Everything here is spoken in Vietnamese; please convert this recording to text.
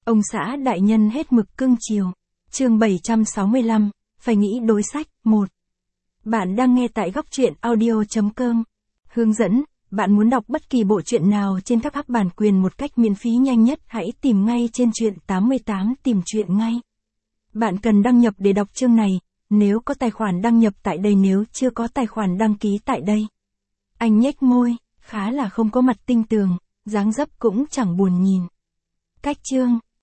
Ông xã đại nhân hết mực cưng chiều. Chương 765, phải nghĩ đối sách, 1. Bạn đang nghe tại góc truyện audio.com. Hướng dẫn, bạn muốn đọc bất kỳ bộ truyện nào trên các app bản quyền một cách miễn phí nhanh nhất, hãy tìm ngay trên truyện 88 tìm truyện ngay. Bạn cần đăng nhập để đọc chương này, nếu có tài khoản đăng nhập tại đây, nếu chưa có tài khoản đăng ký tại đây. Anh nhếch môi, khá là không có mặt tinh tường, dáng dấp cũng chẳng buồn nhìn. Cách chương,